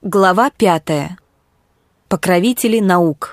Глава 5. Покровители наук.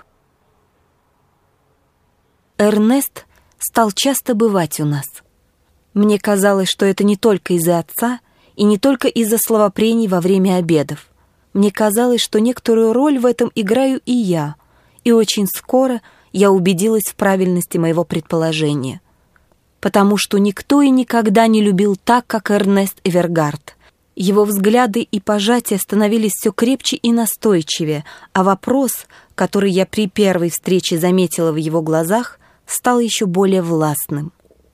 Эрнест стал часто бывать у нас. Мне казалось, что это не только из-за отца и не только из-за словопрений во время обедов. Мне казалось, что некоторую роль в этом играю и я, и очень скоро я убедилась в правильности моего предположения. Потому что никто и никогда не любил так, как Эрнест Эвергард. Его взгляды и пожатия становились все крепче и настойчивее, а вопрос, который я при первой встрече заметила в его глазах, стал еще более властным.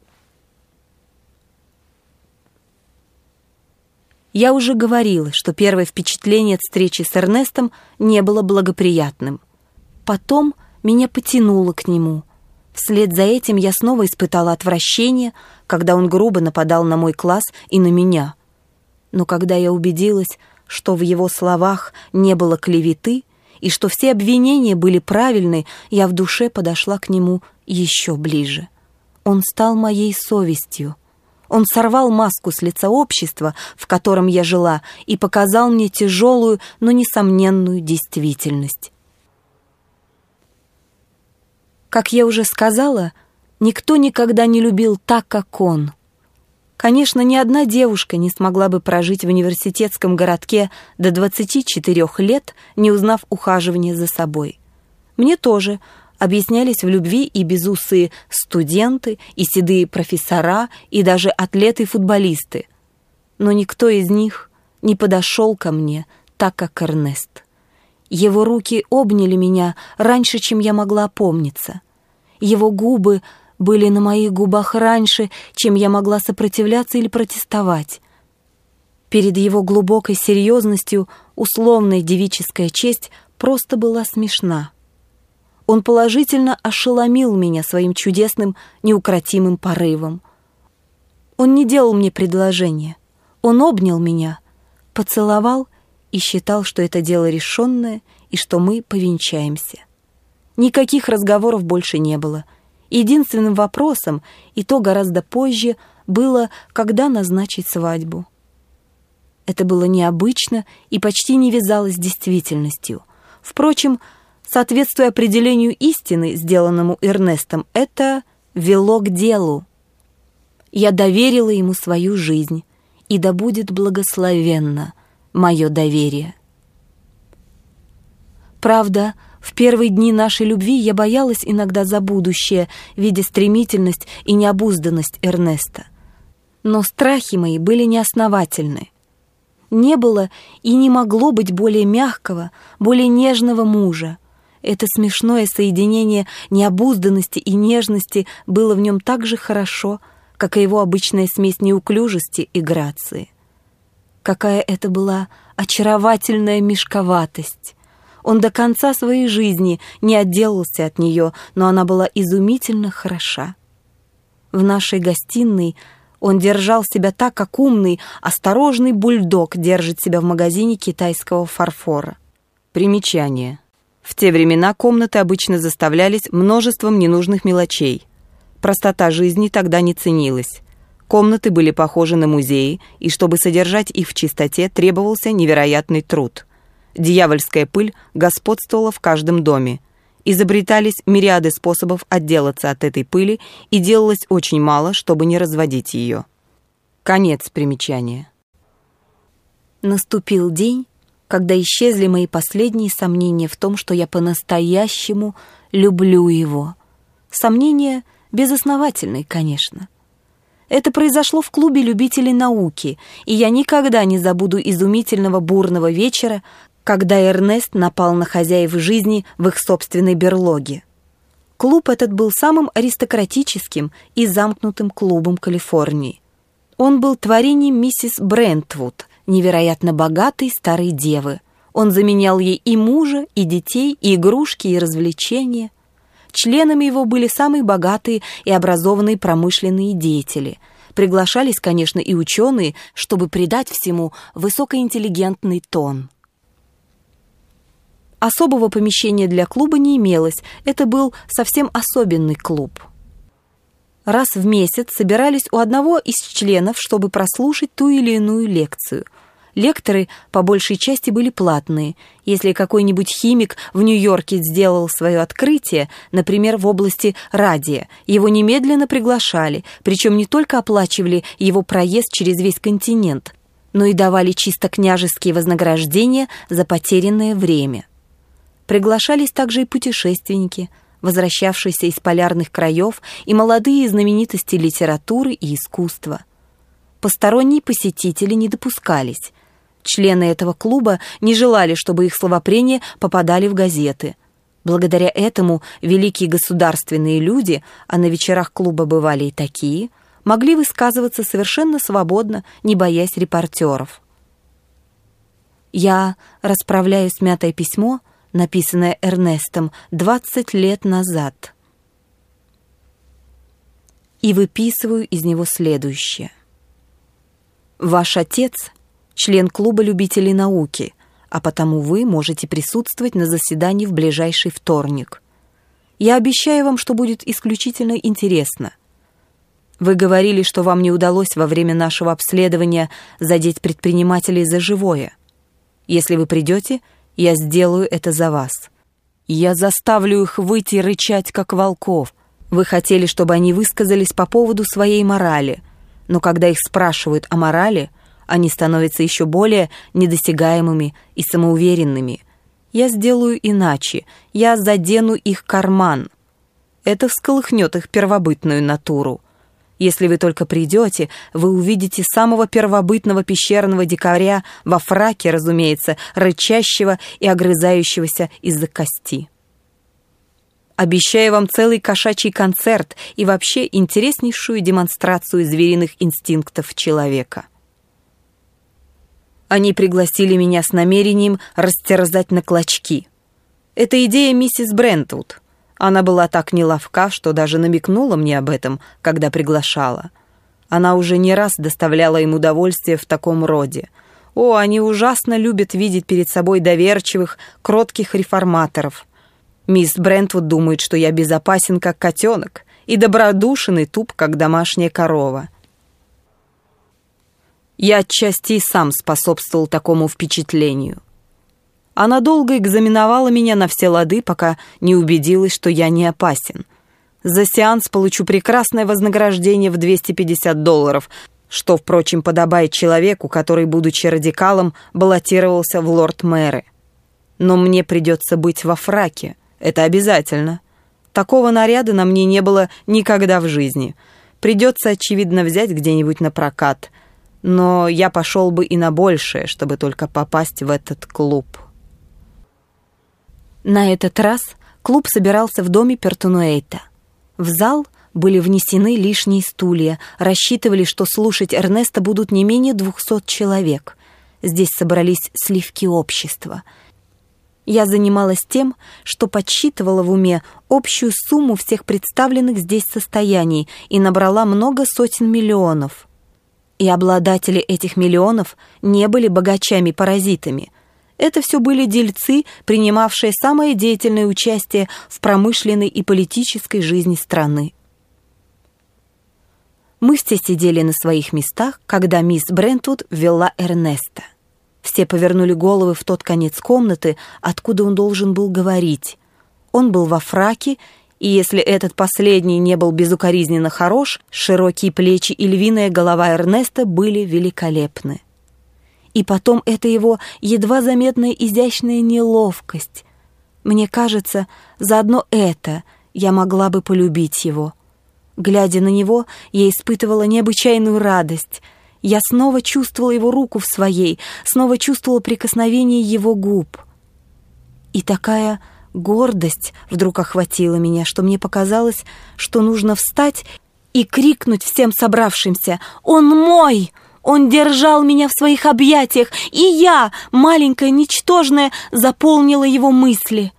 Я уже говорила, что первое впечатление от встречи с Эрнестом не было благоприятным. Потом меня потянуло к нему. Вслед за этим я снова испытала отвращение, когда он грубо нападал на мой класс и на меня. Но когда я убедилась, что в его словах не было клеветы и что все обвинения были правильны, я в душе подошла к нему еще ближе. Он стал моей совестью. Он сорвал маску с лица общества, в котором я жила, и показал мне тяжелую, но несомненную действительность. Как я уже сказала, никто никогда не любил так, как он. Конечно, ни одна девушка не смогла бы прожить в университетском городке до 24 лет, не узнав ухаживания за собой. Мне тоже объяснялись в любви и безусые студенты, и седые профессора, и даже атлеты-футболисты. Но никто из них не подошел ко мне так, как Эрнест. Его руки обняли меня раньше, чем я могла опомниться. Его губы были на моих губах раньше, чем я могла сопротивляться или протестовать. Перед его глубокой серьезностью условная девическая честь просто была смешна. Он положительно ошеломил меня своим чудесным, неукротимым порывом. Он не делал мне предложения. Он обнял меня, поцеловал и считал, что это дело решенное и что мы повенчаемся. Никаких разговоров больше не было. Единственным вопросом, и то гораздо позже, было, когда назначить свадьбу. Это было необычно и почти не вязалось с действительностью. Впрочем, соответствуя определению истины, сделанному Эрнестом, это вело к делу. Я доверила ему свою жизнь, и да будет благословенно мое доверие. Правда, в первые дни нашей любви я боялась иногда за будущее, видя стремительность и необузданность Эрнеста. Но страхи мои были неосновательны. Не было и не могло быть более мягкого, более нежного мужа. Это смешное соединение необузданности и нежности было в нем так же хорошо, как и его обычная смесь неуклюжести и грации. Какая это была очаровательная мешковатость! Он до конца своей жизни не отделался от нее, но она была изумительно хороша. В нашей гостиной он держал себя так, как умный, осторожный бульдог держит себя в магазине китайского фарфора. Примечание. В те времена комнаты обычно заставлялись множеством ненужных мелочей. Простота жизни тогда не ценилась. Комнаты были похожи на музеи, и чтобы содержать их в чистоте, требовался невероятный труд. Дьявольская пыль господствовала в каждом доме. Изобретались мириады способов отделаться от этой пыли, и делалось очень мало, чтобы не разводить ее. Конец примечания. Наступил день, когда исчезли мои последние сомнения в том, что я по-настоящему люблю его. Сомнения безосновательные, конечно. Это произошло в клубе любителей науки, и я никогда не забуду изумительного бурного вечера, когда Эрнест напал на хозяев жизни в их собственной берлоге. Клуб этот был самым аристократическим и замкнутым клубом Калифорнии. Он был творением миссис Брентвуд, невероятно богатой старой девы. Он заменял ей и мужа, и детей, и игрушки, и развлечения. Членами его были самые богатые и образованные промышленные деятели. Приглашались, конечно, и ученые, чтобы придать всему высокоинтеллигентный тон. Особого помещения для клуба не имелось, это был совсем особенный клуб. Раз в месяц собирались у одного из членов, чтобы прослушать ту или иную лекцию. Лекторы по большей части были платные. Если какой-нибудь химик в Нью-Йорке сделал свое открытие, например, в области радия, его немедленно приглашали, причем не только оплачивали его проезд через весь континент, но и давали чисто княжеские вознаграждения за потерянное время. Приглашались также и путешественники, возвращавшиеся из полярных краев, и молодые знаменитости литературы и искусства. Посторонние посетители не допускались. Члены этого клуба не желали, чтобы их словопрения попадали в газеты. Благодаря этому великие государственные люди, а на вечерах клуба бывали и такие, могли высказываться совершенно свободно, не боясь репортеров. Я расправляю смятое письмо, написанное Эрнестом 20 лет назад, и выписываю из него следующее. Ваш отец — член клуба любителей науки, а потому вы можете присутствовать на заседании в ближайший вторник. Я обещаю вам, что будет исключительно интересно. Вы говорили, что вам не удалось во время нашего обследования задеть предпринимателей за живое. Если вы придете, я сделаю это за вас. Я заставлю их выйти и рычать, как волков. Вы хотели, чтобы они высказались по поводу своей морали, но когда их спрашивают о морали, они становятся еще более недосягаемыми и самоуверенными. Я сделаю иначе. Я задену их карман. Это всколыхнет их первобытную натуру. Если вы только придете, вы увидите самого первобытного пещерного дикаря во фраке, разумеется, рычащего и огрызающегося из-за кости. Обещаю вам целый кошачий концерт и вообще интереснейшую демонстрацию звериных инстинктов человека. Они пригласили меня с намерением растерзать на клочки. Это идея миссис Брентвуд. Она была так неловка, что даже намекнула мне об этом, когда приглашала. Она уже не раз доставляла им удовольствие в таком роде. О, они ужасно любят видеть перед собой доверчивых, кротких реформаторов. Мисс Брентвуд думает, что я безопасен, как котенок, и добродушен и туп, как домашняя корова. Я отчасти и сам способствовал такому впечатлению. Она долго экзаменовала меня на все лады, пока не убедилась, что я не опасен. За сеанс получу прекрасное вознаграждение в $250, что, впрочем, подобает человеку, который, будучи радикалом, баллотировался в лорд-мэры. Но мне придется быть во фраке. Это обязательно. Такого наряда на мне не было никогда в жизни. Придется, очевидно, взять где-нибудь на прокат. Но я пошел бы и на большее, чтобы только попасть в этот клуб. На этот раз клуб собирался в доме Пертонуэйта. В зал были внесены лишние стулья. Рассчитывали, что слушать Эрнеста будут не менее 200 человек. Здесь собрались сливки общества. Я занималась тем, что подсчитывала в уме общую сумму всех представленных здесь состояний и набрала много сотен миллионов. И обладатели этих миллионов не были богачами-паразитами. Это все были дельцы, принимавшие самое деятельное участие в промышленной и политической жизни страны. Мы все сидели на своих местах, когда мисс Брентвуд ввела Эрнеста. Все повернули головы в тот конец комнаты, откуда он должен был говорить. Он был во фраке, и если этот последний не был безукоризненно хорош, широкие плечи и львиная голова Эрнеста были великолепны. И потом это его едва заметная изящная неловкость. Мне кажется, за одно это я могла бы полюбить его. Глядя на него, я испытывала необычайную радость. Я снова чувствовала его руку в своей, снова чувствовала прикосновение его губ. И такая гордость вдруг охватила меня, что мне показалось, что нужно встать и крикнуть всем собравшимся: «Он мой! Он держал меня в своих объятиях, и я, маленькая, ничтожная, заполнила его мысли».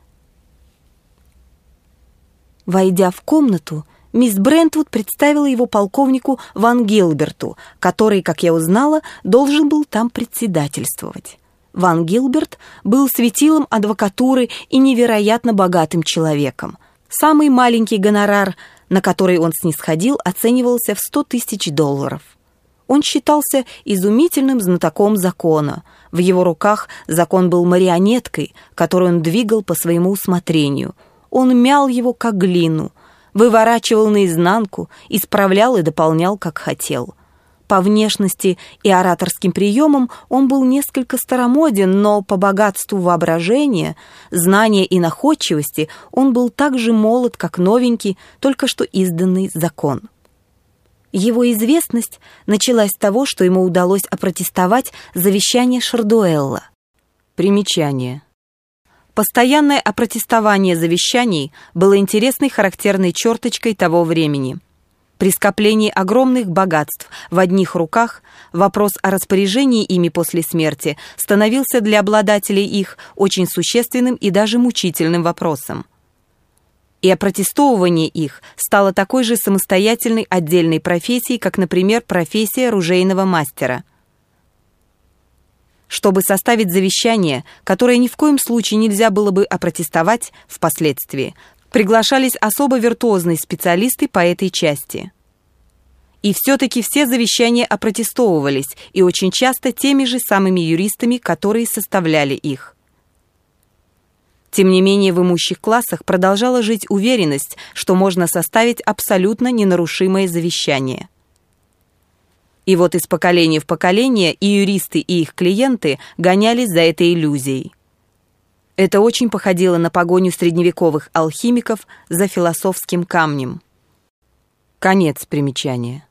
Войдя в комнату, мисс Брентвуд представила его полковнику Ван Гилберту, который, как я узнала, должен был там председательствовать. Ван Гилберт был светилом адвокатуры и невероятно богатым человеком. Самый маленький гонорар, на который он снисходил, оценивался в $100 000. Он считался изумительным знатоком закона. В его руках закон был марионеткой, которую он двигал по своему усмотрению. Он мял его, как глину, выворачивал наизнанку, исправлял и дополнял, как хотел. По внешности и ораторским приемам он был несколько старомоден, но по богатству воображения, знания и находчивости он был так же молод, как новенький, только что изданный закон. Его известность началась с того, что ему удалось опротестовать завещание Шардуэлла. Примечание. Постоянное опротестование завещаний было интересной характерной черточкой того времени. При скоплении огромных богатств в одних руках вопрос о распоряжении ими после смерти становился для обладателей их очень существенным и даже мучительным вопросом. И опротестовывание их стало такой же самостоятельной отдельной профессией, как, например, профессия оружейного мастера. Чтобы составить завещание, которое ни в коем случае нельзя было бы опротестовать впоследствии, приглашались особо виртуозные специалисты по этой части. И все-таки все завещания опротестовывались, и очень часто теми же самыми юристами, которые составляли их. Тем не менее, в имущих классах продолжала жить уверенность, что можно составить абсолютно ненарушимое завещание. И вот из поколения в поколение и юристы, и их клиенты гонялись за этой иллюзией. Это очень походило на погоню средневековых алхимиков за философским камнем. Конец примечания.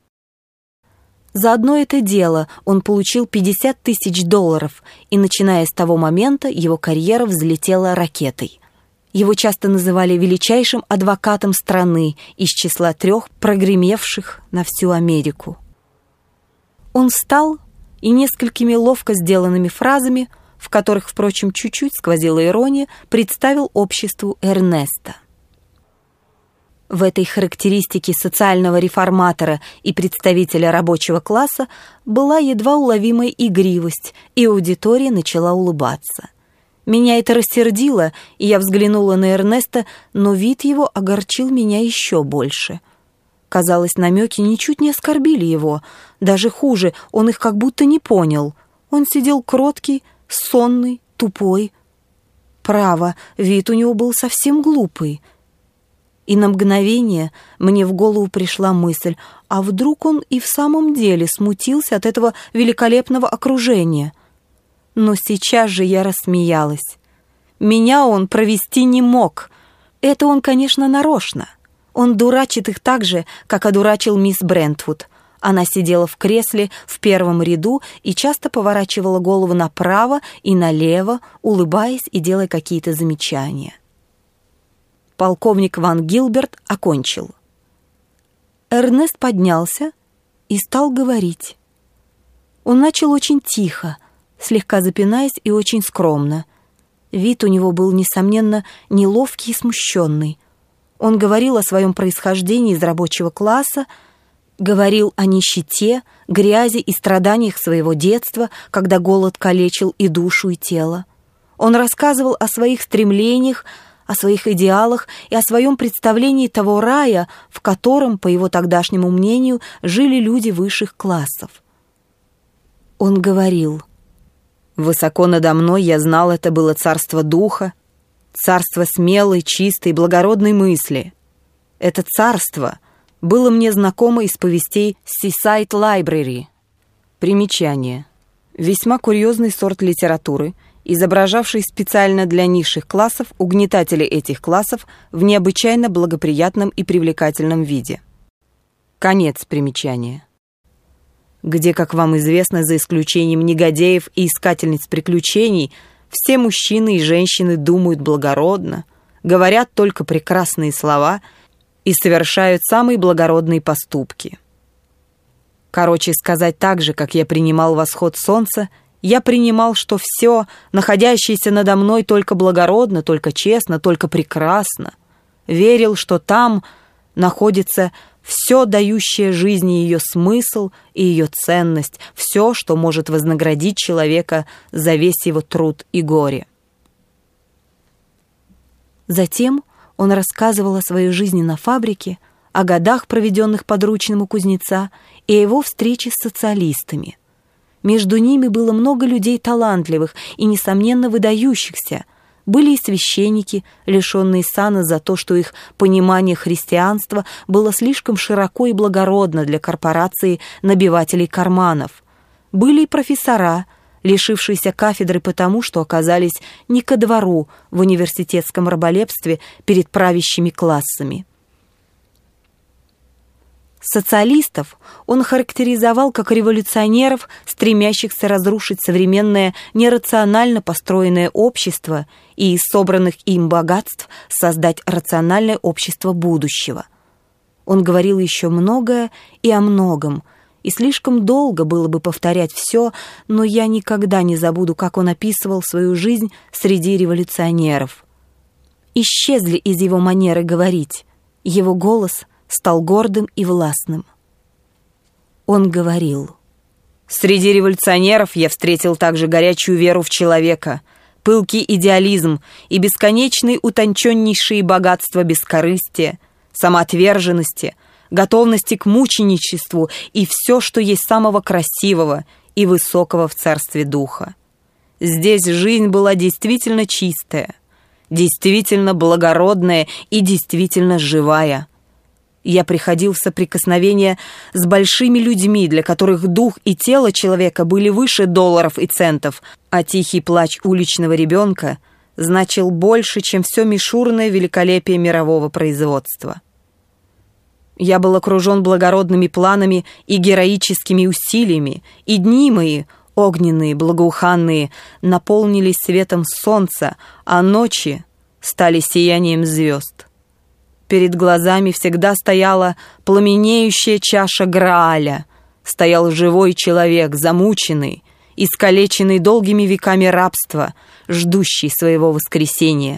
За одно это дело он получил $50 000, и, начиная с того момента, его карьера взлетела ракетой. Его часто называли величайшим адвокатом страны из числа 3 прогремевших на всю Америку. Он встал и несколькими ловко сделанными фразами, в которых, впрочем, чуть-чуть сквозила ирония, представил обществу Эрнеста. В этой характеристике социального реформатора и представителя рабочего класса была едва уловимая игривость, и аудитория начала улыбаться. Меня это рассердило, и я взглянула на Эрнеста, но вид его огорчил меня еще больше. Казалось, намеки ничуть не оскорбили его, даже хуже, он их как будто не понял. Он сидел кроткий, сонный, тупой. Право, вид у него был совсем глупый. И на мгновение мне в голову пришла мысль, а вдруг он и в самом деле смутился от этого великолепного окружения. Но сейчас же я рассмеялась. Меня он провести не мог. Это он, конечно, нарочно. Он дурачит их так же, как одурачил мисс Брентвуд. Она сидела в кресле в первом ряду и часто поворачивала голову направо и налево, улыбаясь и делая какие-то замечания. Полковник Ван Гилберт окончил. Эрнест поднялся и стал говорить. Он начал очень тихо, слегка запинаясь и очень скромно. Вид у него был, несомненно, неловкий и смущенный. Он говорил о своем происхождении из рабочего класса, говорил о нищете, грязи и страданиях своего детства, когда голод калечил и душу, и тело. Он рассказывал о своих стремлениях, о своих идеалах и о своем представлении того рая, в котором, по его тогдашнему мнению, жили люди высших классов. Он говорил: «Высоко надо мной, я знал, это было царство духа, царство смелой, чистой, благородной мысли. Это царство было мне знакомо из повестей Seaside Library». Примечание. Весьма курьезный сорт литературы, изображавший специально для низших классов угнетателей этих классов в необычайно благоприятном и привлекательном виде. Конец примечания. Где, как вам известно, за исключением негодяев и искательниц приключений, все мужчины и женщины думают благородно, говорят только прекрасные слова и совершают самые благородные поступки. Короче сказать, так же, как я принимал восход солнца, я принимал, что все, находящееся надо мной, только благородно, только честно, только прекрасно. Верил, что там находится все, дающее жизни ее смысл и ее ценность, все, что может вознаградить человека за весь его труд и горе. Затем он рассказывал о своей жизни на фабрике, о годах, проведенных подручным у кузнеца, и о его встрече с социалистами. Между ними было много людей талантливых и, несомненно, выдающихся. Были и священники, лишенные сана за то, что их понимание христианства было слишком широко и благородно для корпорации набивателей карманов. Были и профессора, лишившиеся кафедры потому, что оказались не ко двору в университетском раболепстве перед правящими классами. Социалистов он характеризовал как революционеров, стремящихся разрушить современное нерационально построенное общество и из собранных им богатств создать рациональное общество будущего. Он говорил еще многое и о многом, и слишком долго было бы повторять все, но я никогда не забуду, как он описывал свою жизнь среди революционеров. Исчезли из его манеры говорить, его голос стал гордым и властным. Он говорил: «Среди революционеров я встретил также горячую веру в человека, пылкий идеализм и бесконечные утонченнейшие богатства бескорыстия, самоотверженности, готовности к мученичеству и все, что есть самого красивого и высокого в царстве духа. Здесь жизнь была действительно чистая, действительно благородная и действительно живая. Я приходил в соприкосновение с большими людьми, для которых дух и тело человека были выше долларов и центов, а тихий плач уличного ребенка значил больше, чем все мишурное великолепие мирового производства. Я был окружен благородными планами и героическими усилиями, и дни мои, огненные, благоуханные, наполнились светом солнца, а ночи стали сиянием звезд. Перед глазами всегда стояла пламенеющая чаша Грааля, стоял живой человек, замученный, искалеченный долгими веками рабства, ждущий своего воскресения.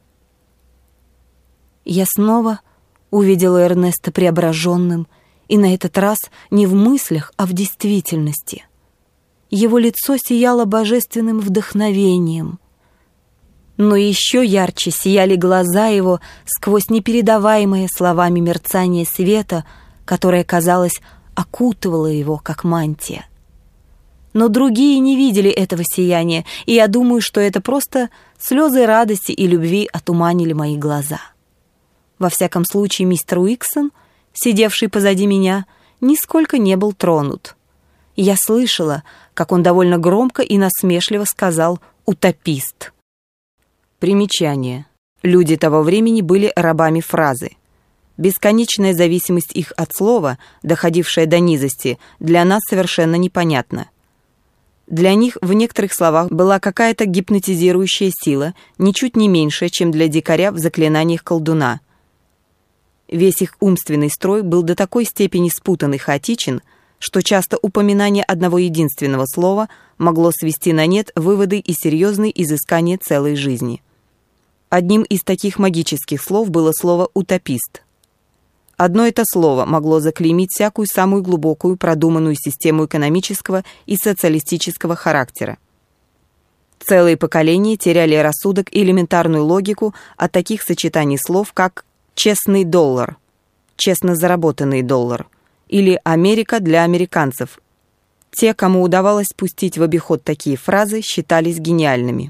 Я снова увидела Эрнеста преображенным, и на этот раз не в мыслях, а в действительности. Его лицо сияло божественным вдохновением, но еще ярче сияли глаза его сквозь непередаваемое словами мерцание света, которое, казалось, окутывало его, как мантия. Но другие не видели этого сияния, и я думаю, что это просто слезы радости и любви отуманили мои глаза. Во всяком случае, мистер Уиксон, сидевший позади меня, нисколько не был тронут. Я слышала, как он довольно громко и насмешливо сказал «утопист». Примечание. Люди того времени были рабами фразы. Бесконечная зависимость их от слова, доходившая до низости, для нас совершенно непонятна. Для них в некоторых словах была какая-то гипнотизирующая сила, ничуть не меньшая, чем для дикаря в заклинаниях колдуна. Весь их умственный строй был до такой степени спутан и хаотичен, что часто упоминание одного единственного слова могло свести на нет выводы и серьезные изыскания целой жизни. Одним из таких магических слов было слово «утопист». Одно это слово могло заклеймить всякую самую глубокую продуманную систему экономического и социалистического характера. Целые поколения теряли рассудок и элементарную логику от таких сочетаний слов, как «честный доллар», «честно заработанный доллар» или «Америка для американцев». Те, кому удавалось пустить в обиход такие фразы, считались гениальными.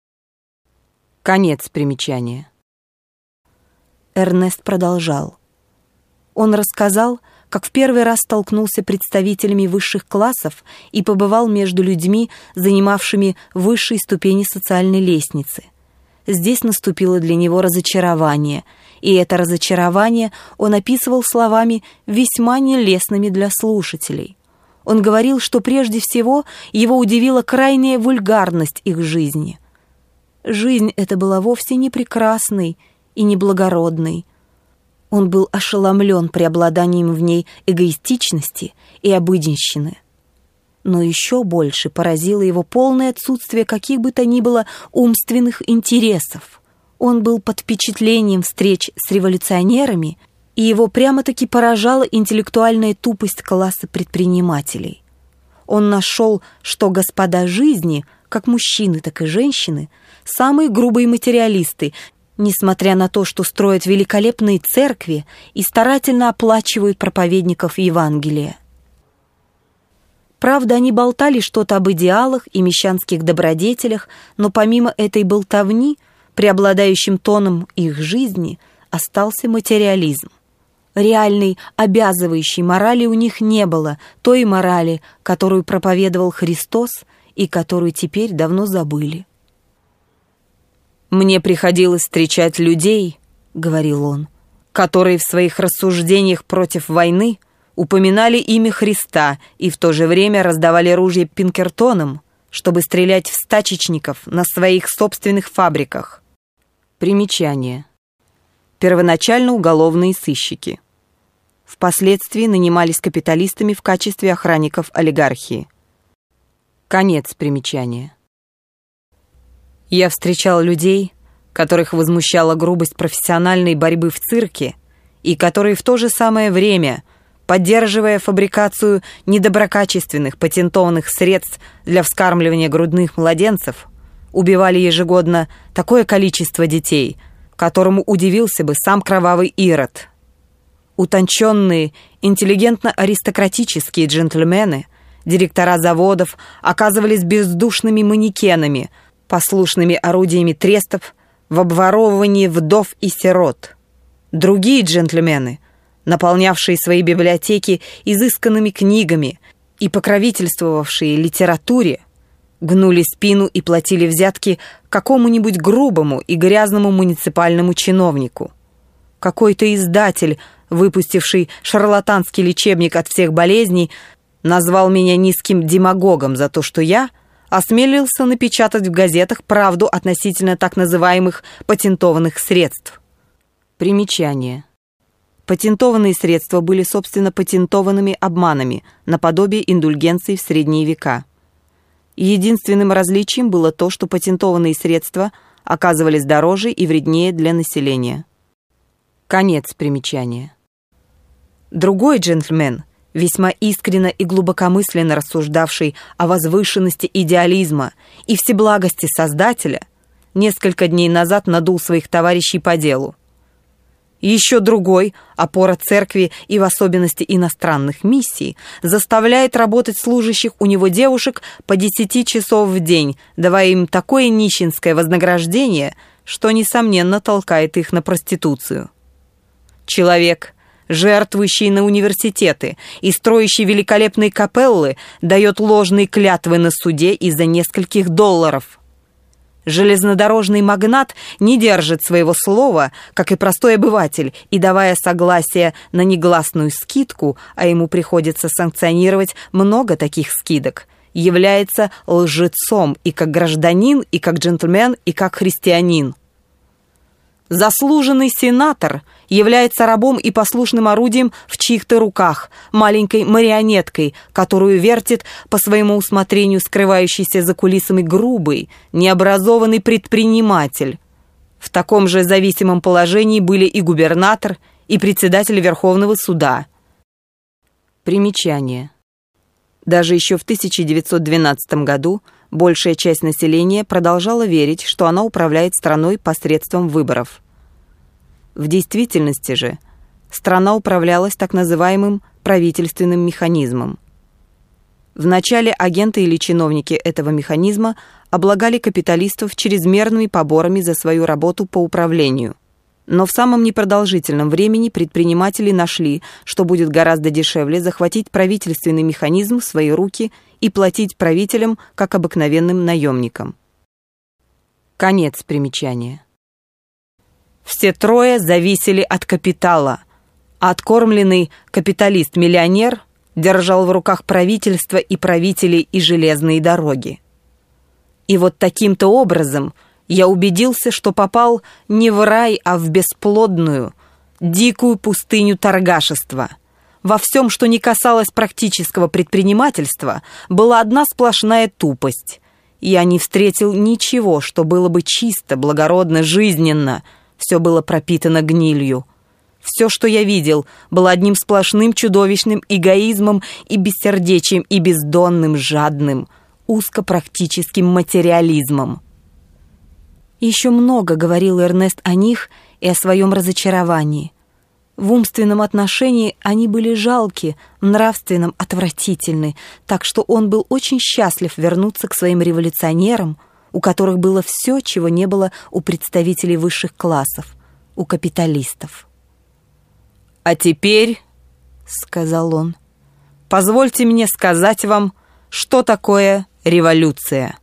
Конец примечания. Эрнест продолжал. Он рассказал, как в первый раз столкнулся с представителями высших классов и побывал между людьми, занимавшими высшие ступени социальной лестницы. Здесь наступило для него разочарование, и это разочарование он описывал словами, весьма нелестными для слушателей. Он говорил, что прежде всего его удивила крайняя вульгарность их жизни. Жизнь эта была вовсе не прекрасной и не благородной. Он был ошеломлен преобладанием в ней эгоистичности и обыденщины. Но еще больше поразило его полное отсутствие каких бы то ни было умственных интересов. Он был под впечатлением встреч с революционерами, и его прямо-таки поражала интеллектуальная тупость класса предпринимателей. Он нашел, что господа жизни, как мужчины, так и женщины, самые грубые материалисты, несмотря на то, что строят великолепные церкви и старательно оплачивают проповедников Евангелия. Правда, они болтали что-то об идеалах и мещанских добродетелях, но помимо этой болтовни, преобладающим тоном их жизни остался материализм. Реальной, обязывающей морали у них не было, той морали, которую проповедовал Христос и которую теперь давно забыли. «Мне приходилось встречать людей, — говорил он, — которые в своих рассуждениях против войны упоминали имя Христа и в то же время раздавали ружья Пинкертонам, чтобы стрелять в стачечников на своих собственных фабриках». Примечание. Первоначально уголовные сыщики. Впоследствии нанимались капиталистами в качестве охранников олигархии. Конец примечания. Я встречал людей, которых возмущала грубость профессиональной борьбы в цирке и которые в то же самое время, поддерживая фабрикацию недоброкачественных патентованных средств для вскармливания грудных младенцев, убивали ежегодно такое количество детей, которому удивился бы сам кровавый Ирод. Утонченные, интеллигентно-аристократические джентльмены, директора заводов оказывались бездушными манекенами, послушными орудиями трестов в обворовывании вдов и сирот. Другие джентльмены, наполнявшие свои библиотеки изысканными книгами и покровительствовавшие литературе, гнули спину и платили взятки какому-нибудь грубому и грязному муниципальному чиновнику. Какой-то издатель, выпустивший шарлатанский лечебник от всех болезней, назвал меня низким демагогом за то, что я осмелился напечатать в газетах правду относительно так называемых патентованных средств. Примечание. Патентованные средства были, собственно, патентованными обманами, наподобие индульгенций в средние века. Единственным различием было то, что патентованные средства оказывались дороже и вреднее для населения. Конец примечания. Другой джентльмен, весьма искренно и глубокомысленно рассуждавший о возвышенности идеализма и всеблагости Создателя, несколько дней назад надул своих товарищей по делу. Еще другой, опора церкви и в особенности иностранных миссий, заставляет работать служащих у него девушек по 10 часов в день, давая им такое нищенское вознаграждение, что, несомненно, толкает их на проституцию. Человек, жертвующий на университеты и строящий великолепные капеллы, дает ложные клятвы на суде из-за нескольких долларов. Железнодорожный магнат не держит своего слова, как и простой обыватель, и, давая согласие на негласную скидку, а ему приходится санкционировать много таких скидок, является лжецом и как гражданин, и как джентльмен, и как христианин. Заслуженный сенатор является рабом и послушным орудием в чьих-то руках, маленькой марионеткой, которую вертит по своему усмотрению скрывающийся за кулисами грубый, необразованный предприниматель. В таком же зависимом положении были и губернатор, и председатель Верховного суда. Примечание. Даже еще в 1912 году большая часть населения продолжала верить, что она управляет страной посредством выборов. В действительности же страна управлялась так называемым правительственным механизмом. Вначале агенты или чиновники этого механизма облагали капиталистов чрезмерными поборами за свою работу по управлению. Но в самом непродолжительном времени предприниматели нашли, что будет гораздо дешевле захватить правительственный механизм в свои руки и платить правителям как обыкновенным наемникам. Конец примечания. Все трое зависели от капитала. Откормленный капиталист-миллионер держал в руках правительство и правителей и железные дороги. И вот таким-то образом я убедился, что попал не в рай, а в бесплодную, дикую пустыню торгашества. Во всем, что не касалось практического предпринимательства, была одна сплошная тупость. Я не встретил ничего, что было бы чисто, благородно, жизненно. Все было пропитано гнилью. Все, что я видел, было одним сплошным чудовищным эгоизмом и бессердечием, и бездонным, жадным, узкопрактическим материализмом. Еще много говорил Эрнест о них и о своем разочаровании. В умственном отношении они были жалки, в нравственном отвратительны, так что он был очень счастлив вернуться к своим революционерам, у которых было все, чего не было у представителей высших классов, у капиталистов. «А теперь, — сказал он, — позвольте мне сказать вам, что такое революция».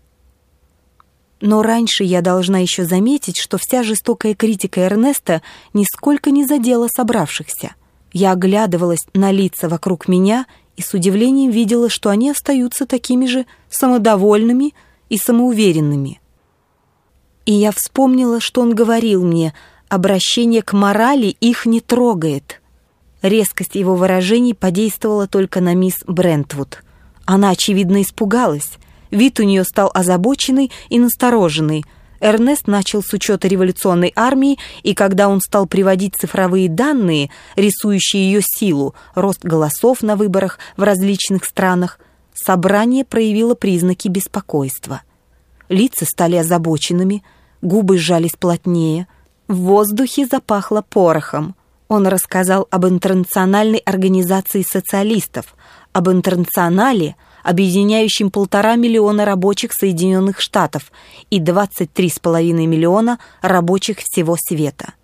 Но раньше я должна еще заметить, что вся жестокая критика Эрнеста нисколько не задела собравшихся. Я оглядывалась на лица вокруг меня и с удивлением видела, что они остаются такими же самодовольными и самоуверенными. И я вспомнила, что он говорил мне: обращение к морали их не трогает. Резкость его выражений подействовала только на мисс Брентвуд. Она, очевидно, испугалась. Вид у нее стал озабоченный и настороженный. Эрнест начал с учета революционной армии, и когда он стал приводить цифровые данные, рисующие ее силу, рост голосов на выборах в различных странах, собрание проявило признаки беспокойства. Лица стали озабоченными, губы сжались плотнее, в воздухе запахло порохом. Он рассказал об интернациональной организации социалистов, об интернационале, объединяющем 1,5 миллиона рабочих Соединенных Штатов и 23,5 миллиона рабочих всего света.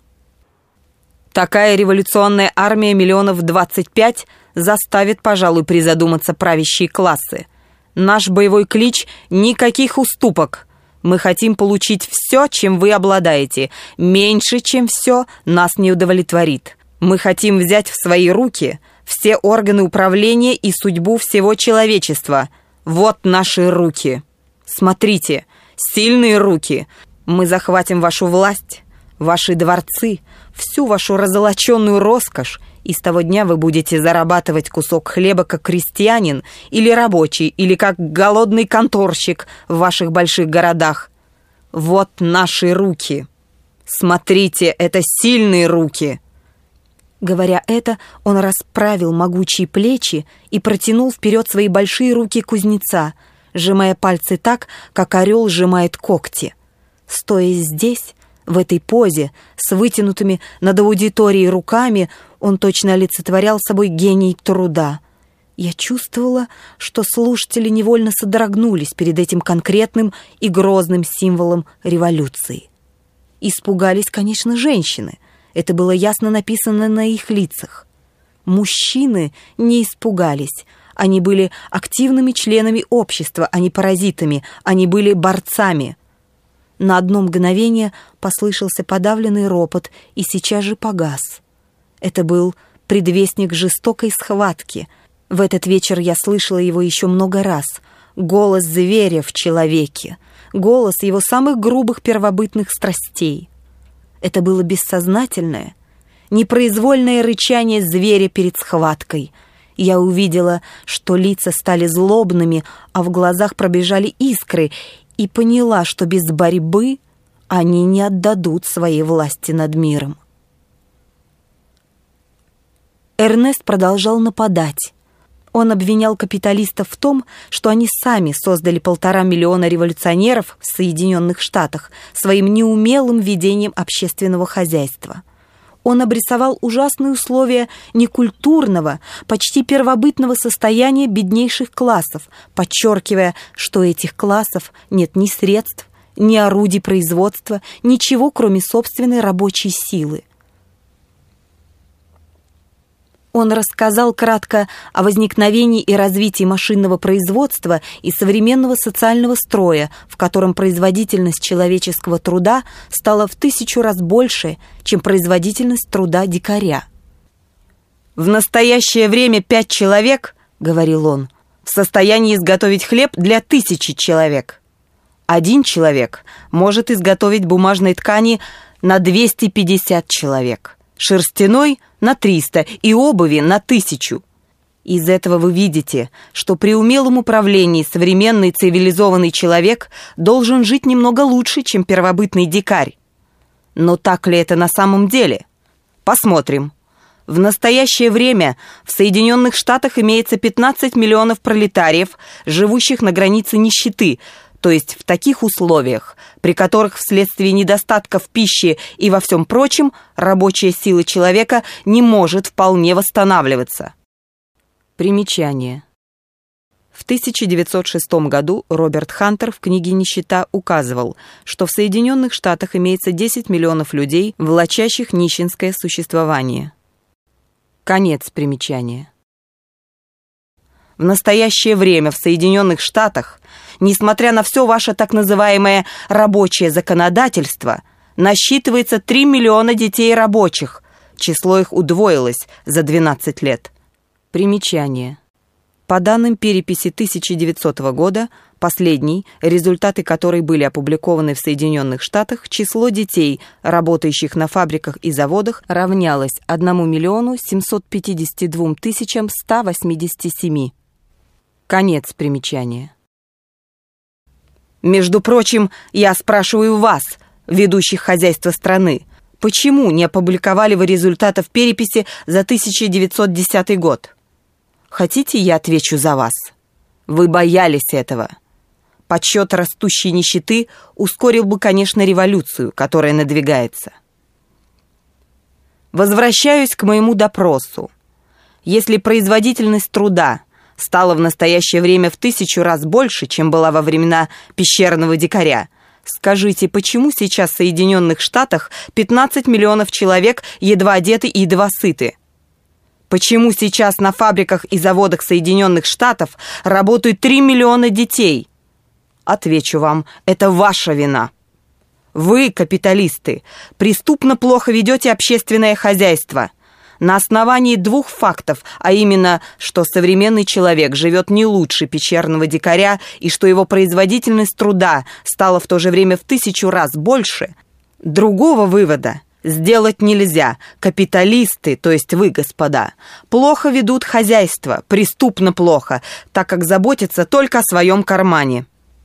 Такая революционная армия 25 миллионов заставит, пожалуй, призадуматься правящие классы. Наш боевой клич — никаких уступок. Мы хотим получить все, чем вы обладаете. Меньше, чем все, нас не удовлетворит. Мы хотим взять в свои руки все органы управления и судьбу всего человечества. Вот наши руки. Смотрите, сильные руки. Мы захватим вашу власть, ваши дворцы, всю вашу раззолоченную роскошь, и с того дня вы будете зарабатывать кусок хлеба как крестьянин или рабочий, или как голодный конторщик в ваших больших городах. Вот наши руки. Смотрите, это сильные руки. Говоря это, он расправил могучие плечи и протянул вперед свои большие руки кузнеца, сжимая пальцы так, как орел сжимает когти. Стоя здесь, в этой позе, с вытянутыми над аудиторией руками, он точно олицетворял собой гений труда. Я чувствовала, что слушатели невольно содрогнулись перед этим конкретным и грозным символом революции. Испугались, конечно, женщины. Это было ясно написано на их лицах. Мужчины не испугались. Они были активными членами общества, а не паразитами. Они были борцами. На одно мгновение послышался подавленный ропот и сейчас же погас. Это был предвестник жестокой схватки. В этот вечер я слышала его еще много раз. Голос зверя в человеке. Голос его самых грубых первобытных страстей. Это было бессознательное, непроизвольное рычание зверя перед схваткой. Я увидела, что лица стали злобными, а в глазах пробежали искры, и поняла, что без борьбы они не отдадут своей власти над миром. Эрнест продолжал нападать. Он обвинял капиталистов в том, что они сами создали 1,5 миллиона революционеров в Соединенных Штатах своим неумелым ведением общественного хозяйства. Он обрисовал ужасные условия некультурного, почти первобытного состояния беднейших классов, подчеркивая, что у этих классов нет ни средств, ни орудий производства, ничего, кроме собственной рабочей силы. Он рассказал кратко о возникновении и развитии машинного производства и современного социального строя, в котором производительность человеческого труда стала в 1000 раз больше, чем производительность труда дикаря. «В настоящее время 5 человек, — говорил он, — в состоянии изготовить хлеб для 1000 человек. 1 человек может изготовить бумажной ткани на 250 человек, шерстяной — на 300 и обуви на 1000. Из этого вы видите, что при умелом управлении современный цивилизованный человек должен жить немного лучше, чем первобытный дикарь. Но так ли это на самом деле? Посмотрим. В настоящее время в Соединенных Штатах имеется 15 миллионов пролетариев, живущих на границе нищеты, то есть в таких условиях, при которых вследствие недостатка в пище и во всем прочем рабочая сила человека не может вполне восстанавливаться. Примечание. В 1906 году Роберт Хантер в книге «Нищета» указывал, что в Соединенных Штатах имеется 10 миллионов людей, влачащих нищенское существование. Конец примечания. В настоящее время в Соединенных Штатах, несмотря на все ваше так называемое «рабочее законодательство», насчитывается 3 миллиона детей рабочих. Число их удвоилось за 12 лет. Примечание. По данным переписи 1900 года, последней, результаты которой были опубликованы в Соединенных Штатах, число детей, работающих на фабриках и заводах, равнялось 1 миллиону 752 тысячам 187. Конец примечания. Между прочим, я спрашиваю вас, ведущих хозяйство страны, почему не опубликовали вы результатов переписи за 1910 год? Хотите, я отвечу за вас? Вы боялись этого. Подсчет растущей нищеты ускорил бы, конечно, революцию, которая надвигается. Возвращаюсь к моему допросу. Если производительность труда стала в настоящее время в 1000 раз больше, чем была во времена пещерного дикаря, скажите, почему сейчас в Соединенных Штатах 15 миллионов человек едва одеты и едва сыты? Почему сейчас на фабриках и заводах Соединенных Штатов работают 3 миллиона детей? Отвечу вам, это ваша вина. Вы, капиталисты, преступно плохо ведете общественное хозяйство. На основании 2 фактов, а именно, что современный человек живет не лучше пещерного дикаря и что его производительность труда стала в то же время в 1000 раз больше, другого вывода сделать нельзя. Капиталисты, то есть вы, господа, плохо ведут хозяйство, преступно плохо, так как заботятся только о своем кармане.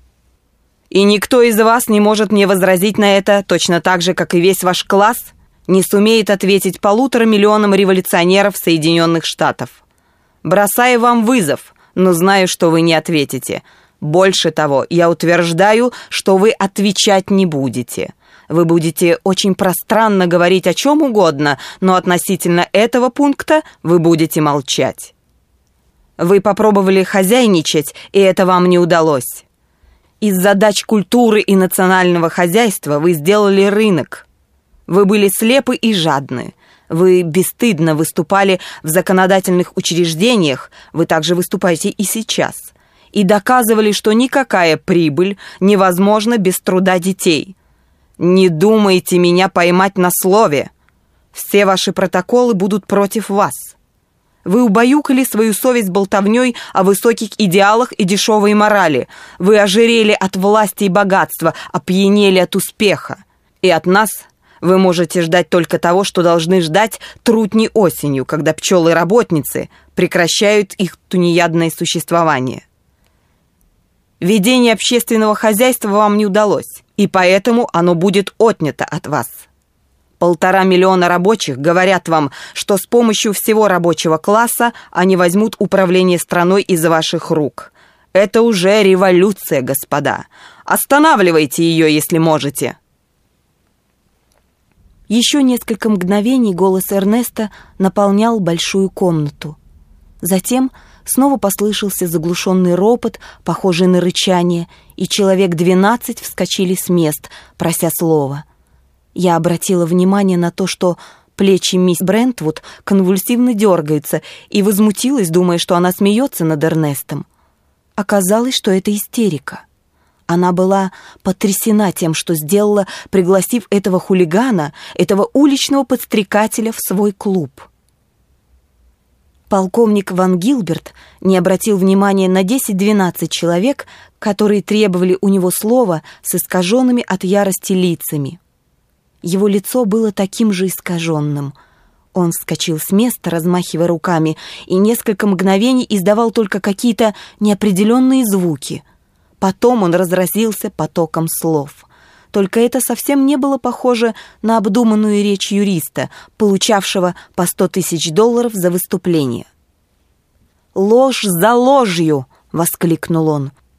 И никто из вас не может мне возразить на это, точно так же, как и весь ваш класс не сумеет ответить 1,5 миллионам революционеров Соединенных Штатов. Бросаю вам вызов, но знаю, что вы не ответите. Больше того, я утверждаю, что вы отвечать не будете. Вы будете очень пространно говорить о чем угодно, но относительно этого пункта вы будете молчать. Вы попробовали хозяйничать, и это вам не удалось. Из задач культуры и национального хозяйства вы сделали рынок. Вы были слепы и жадны. Вы бесстыдно выступали в законодательных учреждениях, вы также выступаете и сейчас, и доказывали, что никакая прибыль невозможна без труда детей. Не думайте меня поймать на слове. Все ваши протоколы будут против вас. Вы убаюкали свою совесть болтовней о высоких идеалах и дешевой морали. Вы ожирели от власти и богатства, опьянели от успеха. И от нас вы можете ждать только того, что должны ждать трутни осенью, когда пчелы-работницы прекращают их тунеядное существование. Ведение общественного хозяйства вам не удалось, и поэтому оно будет отнято от вас. 1,5 миллиона рабочих говорят вам, что с помощью всего рабочего класса они возьмут управление страной из ваших рук. Это уже революция, господа. Останавливайте ее, если можете. Еще несколько мгновений голос Эрнеста наполнял большую комнату. Затем снова послышался заглушенный ропот, похожий на рычание, и человек 12 вскочили с мест, прося слова. Я обратила внимание на то, что плечи мисс Брентвуд конвульсивно дергаются, и возмутилась, думая, что она смеется над Эрнестом. Оказалось, что это истерика. Она была потрясена тем, что сделала, пригласив этого хулигана, этого уличного подстрекателя в свой клуб. Полковник Ван Гилберт не обратил внимания на 10-12 человек, которые требовали у него слова с искаженными от ярости лицами. Его лицо было таким же искаженным. Он вскочил с места, размахивая руками, и несколько мгновений издавал только какие-то неопределенные звуки. Потом он разразился потоком слов. Только это совсем не было похоже на обдуманную речь юриста, получавшего по $100 000 за выступление. «Ложь за ложью!» — воскликнул он.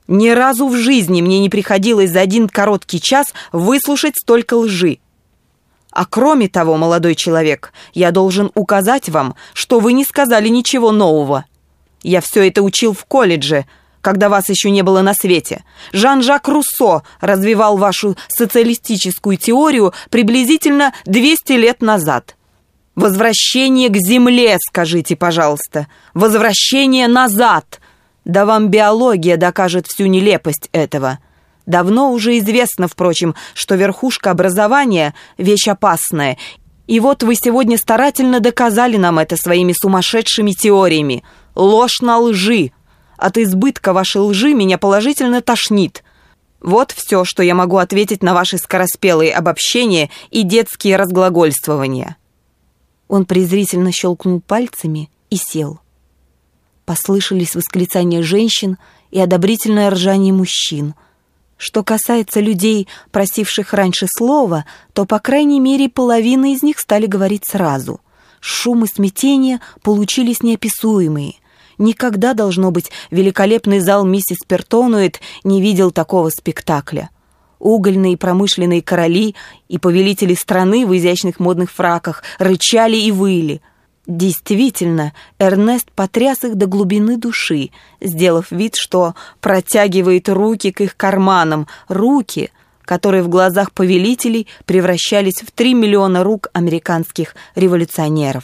Ни разу в жизни мне не приходилось за один короткий час выслушать столько лжи. А кроме того, молодой человек, я должен указать вам, что вы не сказали ничего нового. Я все это учил в колледже, когда вас еще не было на свете. Жан-Жак Руссо развивал вашу социалистическую теорию приблизительно 200 лет назад. Возвращение к земле, скажите, пожалуйста. Возвращение назад. Да вам биология докажет всю нелепость этого. Давно уже известно, впрочем, что верхушка образования – вещь опасная. И вот вы сегодня старательно доказали нам это своими сумасшедшими теориями. Ложь на лжи. От избытка вашей лжи меня положительно тошнит. Вот все, что я могу ответить на ваши скороспелые обобщения и детские разглагольствования». Он презрительно щелкнул пальцами и сел. Послышались восклицания женщин и одобрительное ржание мужчин. Что касается людей, просивших раньше слова, то, по крайней мере, половина из них стали говорить сразу. Шум и смятение получились неописуемые. Никогда, должно быть, великолепный зал миссис Пертонуэт не видел такого спектакля. Угольные и промышленные короли и повелители страны в изящных модных фраках рычали и выли. Действительно, Эрнест потряс их до глубины души, сделав вид, что протягивает руки к их карманам, руки, которые в глазах повелителей превращались в 3 миллиона рук американских революционеров.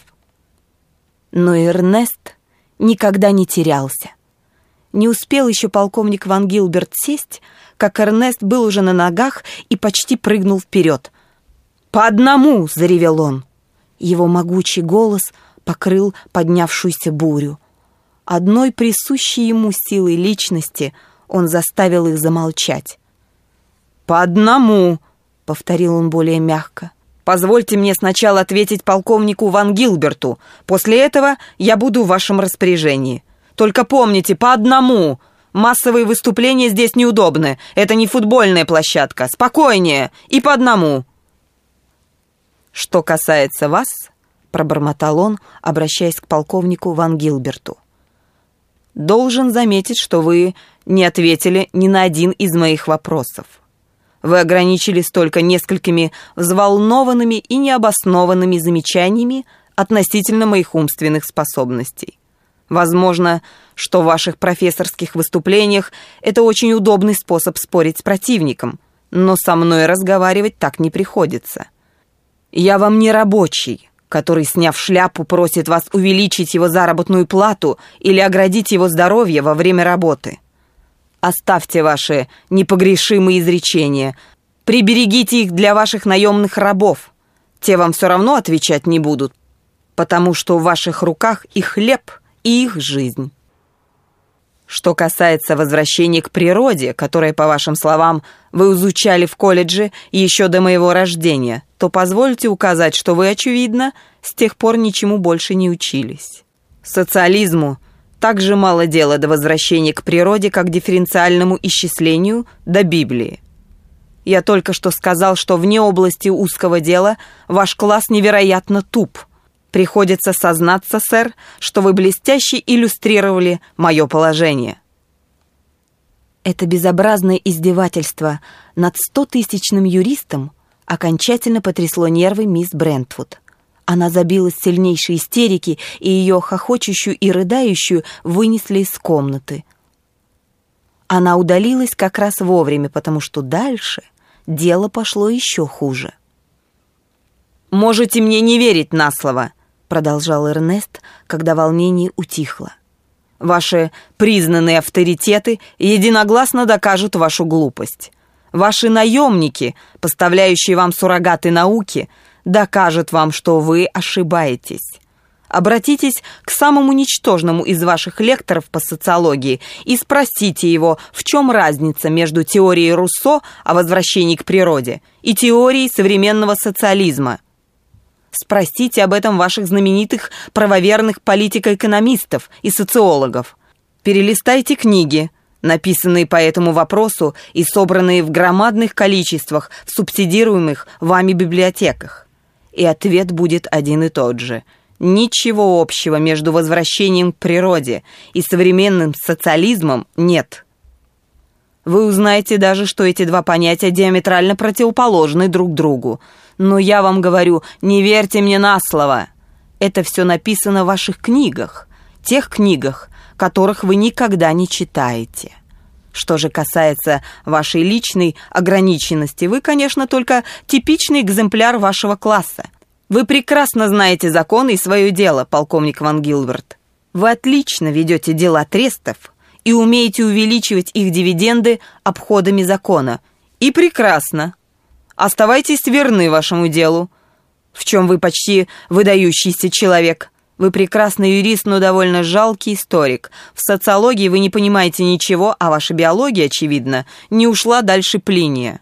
Но Эрнест никогда не терялся. Не успел еще полковник Ван Гилберт сесть, как Эрнест был уже на ногах и почти прыгнул вперед. «По одному!» — заревел он. Его могучий голос покрыл поднявшуюся бурю. Одной присущей ему силой личности он заставил их замолчать. «По одному!» — повторил он более мягко. «Позвольте мне сначала ответить полковнику Ван Гилберту. После этого я буду в вашем распоряжении. Только помните, по одному! Массовые выступления здесь неудобны. Это не футбольная площадка. Спокойнее! И по одному!» «Что касается вас, — пробормотал он, обращаясь к полковнику Ван Гилберту, — должен заметить, что вы не ответили ни на один из моих вопросов. Вы ограничились только несколькими взволнованными и необоснованными замечаниями относительно моих умственных способностей. Возможно, что в ваших профессорских выступлениях это очень удобный способ спорить с противником, но со мной разговаривать так не приходится. Я вам не рабочий, который, сняв шляпу, просит вас увеличить его заработную плату или оградить его здоровье во время работы. Оставьте ваши непогрешимые изречения, приберегите их для ваших наемных рабов. Те вам все равно отвечать не будут, потому что в ваших руках и хлеб, и их жизнь. Что касается возвращения к природе, которое, по вашим словам, вы изучали в колледже еще до моего рождения, то позвольте указать, что вы, очевидно, с тех пор ничему больше не учились. Социализму так же мало дела до возвращения к природе, как дифференциальному исчислению до Библии. Я только что сказал, что вне области узкого дела ваш класс невероятно туп. Приходится сознаться, сэр, что вы блестяще иллюстрировали мое положение». Это безобразное издевательство над 100-тысячным юристом окончательно потрясло нервы мисс Брентвуд. Она забилась в сильнейшей истерике, и ее хохочущую и рыдающую вынесли из комнаты. Она удалилась как раз вовремя, потому что дальше дело пошло еще хуже. «Можете мне не верить на слово», — продолжал Эрнест, когда волнение утихло. «Ваши признанные авторитеты единогласно докажут вашу глупость. Ваши наемники, поставляющие вам суррогаты науки, докажут вам, что вы ошибаетесь. Обратитесь к самому ничтожному из ваших лекторов по социологии и спросите его, в чем разница между теорией Руссо о возвращении к природе и теорией современного социализма. Спросите об этом ваших знаменитых правоверных политико-экономистов и социологов. Перелистайте книги, написанные по этому вопросу и собранные в громадных количествах в субсидируемых вами библиотеках. И ответ будет один и тот же. Ничего общего между возвращением к природе и современным социализмом нет. Вы узнаете даже, что эти два понятия диаметрально противоположны друг другу. Но я вам говорю, не верьте мне на слово. Это все написано в ваших книгах, тех книгах, которых вы никогда не читаете. Что же касается вашей личной ограниченности, вы, конечно, только типичный экземпляр вашего класса. Вы прекрасно знаете законы и свое дело, полковник Ван Гилберт. Вы отлично ведете дела трестов и умеете увеличивать их дивиденды обходами закона. И прекрасно. Оставайтесь верны вашему делу, в чем вы почти выдающийся человек. Вы прекрасный юрист, но довольно жалкий историк. В социологии вы не понимаете ничего, а ваша биология, очевидно, не ушла дальше Плиния.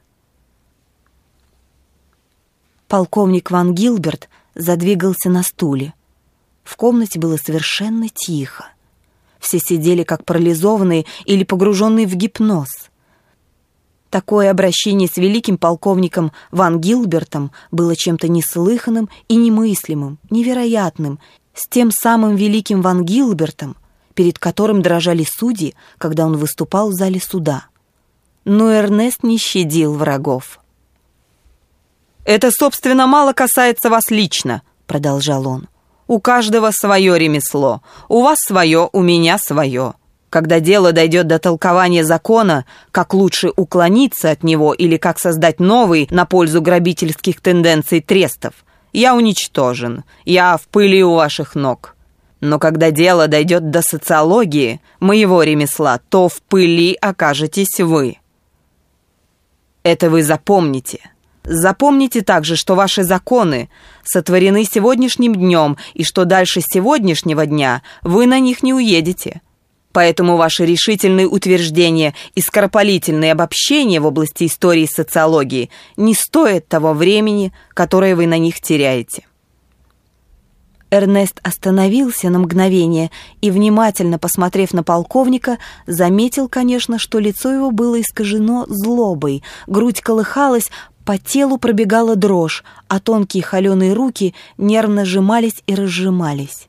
Полковник Ван Гилберт задвигался на стуле. В комнате было совершенно тихо. Все сидели как парализованные или погруженные в гипноз. Такое обращение с великим полковником Ван Гилбертом было чем-то неслыханным и немыслимым, невероятным, с тем самым великим Ван Гилбертом, перед которым дрожали судьи, когда он выступал в зале суда. Но Эрнест не щадил врагов. «Это, собственно, мало касается вас лично», — продолжал он. «У каждого свое ремесло. У вас свое, у меня свое. Когда дело дойдет до толкования закона, как лучше уклониться от него или как создать новый на пользу грабительских тенденций трестов, я уничтожен, я в пыли у ваших ног. Но когда дело дойдет до социологии, моего ремесла, то в пыли окажетесь вы. Это вы запомните». Запомните также, что ваши законы сотворены сегодняшним днем, и что дальше сегодняшнего дня вы на них не уедете. Поэтому ваши решительные утверждения и скоропалительные обобщения в области истории и социологии не стоят того времени, которое вы на них теряете. Эрнест остановился на мгновение и, внимательно посмотрев на полковника, заметил, конечно, что лицо его было искажено злобой, грудь колыхалась, по телу пробегала дрожь, а тонкие холеные руки нервно сжимались и разжимались.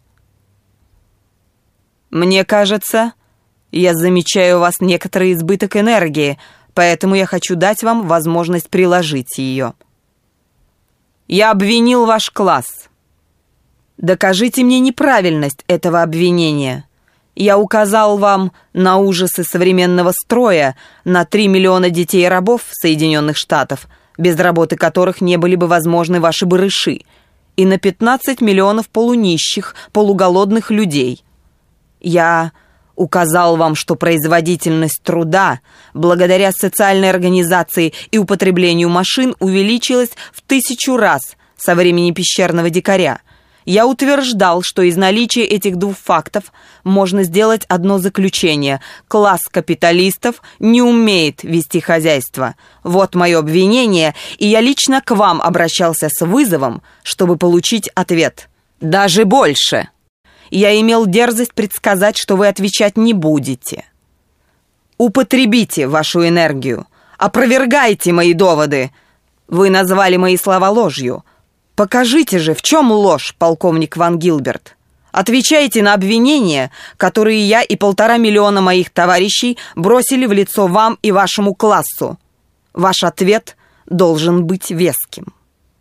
«Мне кажется, я замечаю у вас некоторый избыток энергии, поэтому я хочу дать вам возможность приложить ее. Я обвинил ваш класс. Докажите мне неправильность этого обвинения. Я указал вам на ужасы современного строя, на 3 миллиона детей и рабов Соединенных Штатов, без работы которых не были бы возможны ваши барыши, и на 15 миллионов полунищих, полуголодных людей. Я указал вам, что производительность труда, благодаря социальной организации и употреблению машин, увеличилась в 1000 раз со времени пещерного дикаря. Я утверждал, что из наличия этих двух фактов можно сделать одно заключение: класс капиталистов не умеет вести хозяйство. Вот мое обвинение, и я лично к вам обращался с вызовом, чтобы получить ответ. Даже больше. Я имел дерзость предсказать, что вы отвечать не будете. Употребите вашу энергию. Опровергайте мои доводы. Вы назвали мои слова ложью. Покажите же, в чем ложь, полковник Ван Гилберт. Отвечайте на обвинения, которые я и 1,5 миллиона моих товарищей бросили в лицо вам и вашему классу. Ваш ответ должен быть веским».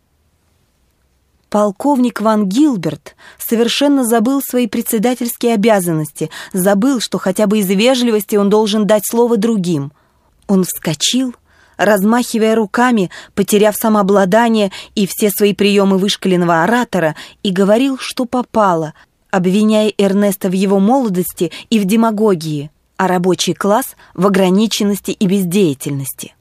Полковник Ван Гилберт совершенно забыл свои председательские обязанности, забыл, что хотя бы из вежливости он должен дать слово другим. Он вскочил, размахивая руками, потеряв самообладание и все свои приемы вышкаленного оратора, и говорил, что попало, обвиняя Эрнеста в его молодости и в демагогии, а рабочий класс в ограниченности и бездеятельности.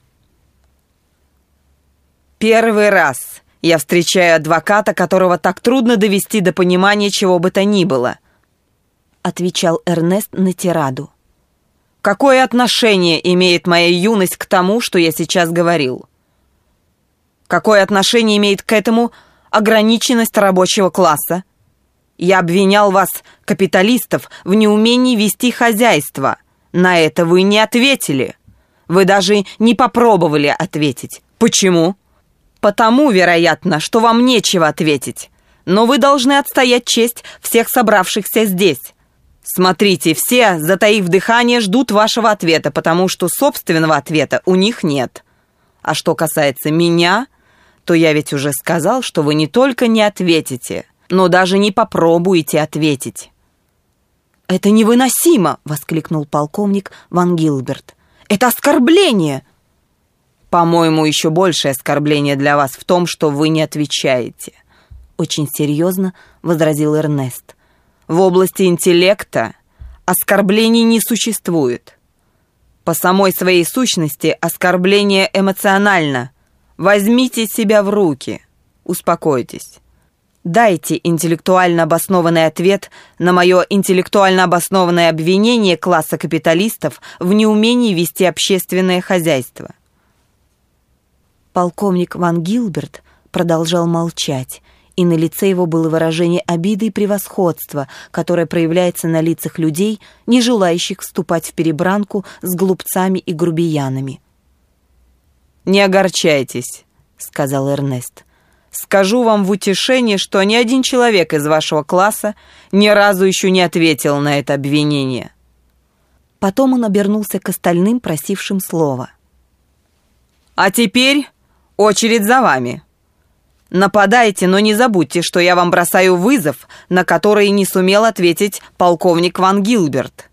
«Первый раз я встречаю адвоката, которого так трудно довести до понимания чего бы то ни было», — отвечал Эрнест на тираду. «Какое отношение имеет моя юность к тому, что я сейчас говорил? Какое отношение имеет к этому ограниченность рабочего класса? Я обвинял вас, капиталистов, в неумении вести хозяйство. На это вы не ответили. Вы даже не попробовали ответить. Почему? Потому, вероятно, что вам нечего ответить. Но вы должны отстоять честь всех собравшихся здесь. Смотрите, все, затаив дыхание, ждут вашего ответа, потому что собственного ответа у них нет. А что касается меня, то я ведь уже сказал, что вы не только не ответите, но даже не попробуете ответить». «Это невыносимо!» — воскликнул полковник Ван Гилберт. «Это оскорбление!» «По-моему, еще большее оскорбление для вас в том, что вы не отвечаете», — очень серьезно возразил Эрнест. «В области интеллекта оскорблений не существует. По самой своей сущности оскорбление эмоционально. Возьмите себя в руки, успокойтесь. Дайте интеллектуально обоснованный ответ на мое интеллектуально обоснованное обвинение класса капиталистов в неумении вести общественное хозяйство». Полковник Ван Гилберт продолжал молчать, и на лице его было выражение обиды и превосходства, которое проявляется на лицах людей, не желающих вступать в перебранку с глупцами и грубиянами. «Не огорчайтесь», — сказал Эрнест. «Скажу вам в утешение, что ни один человек из вашего класса ни разу еще не ответил на это обвинение». Потом он обернулся к остальным, просившим слова. «А теперь очередь за вами. Нападайте, но не забудьте, что я вам бросаю вызов, на который не сумел ответить полковник Ван Гилберт».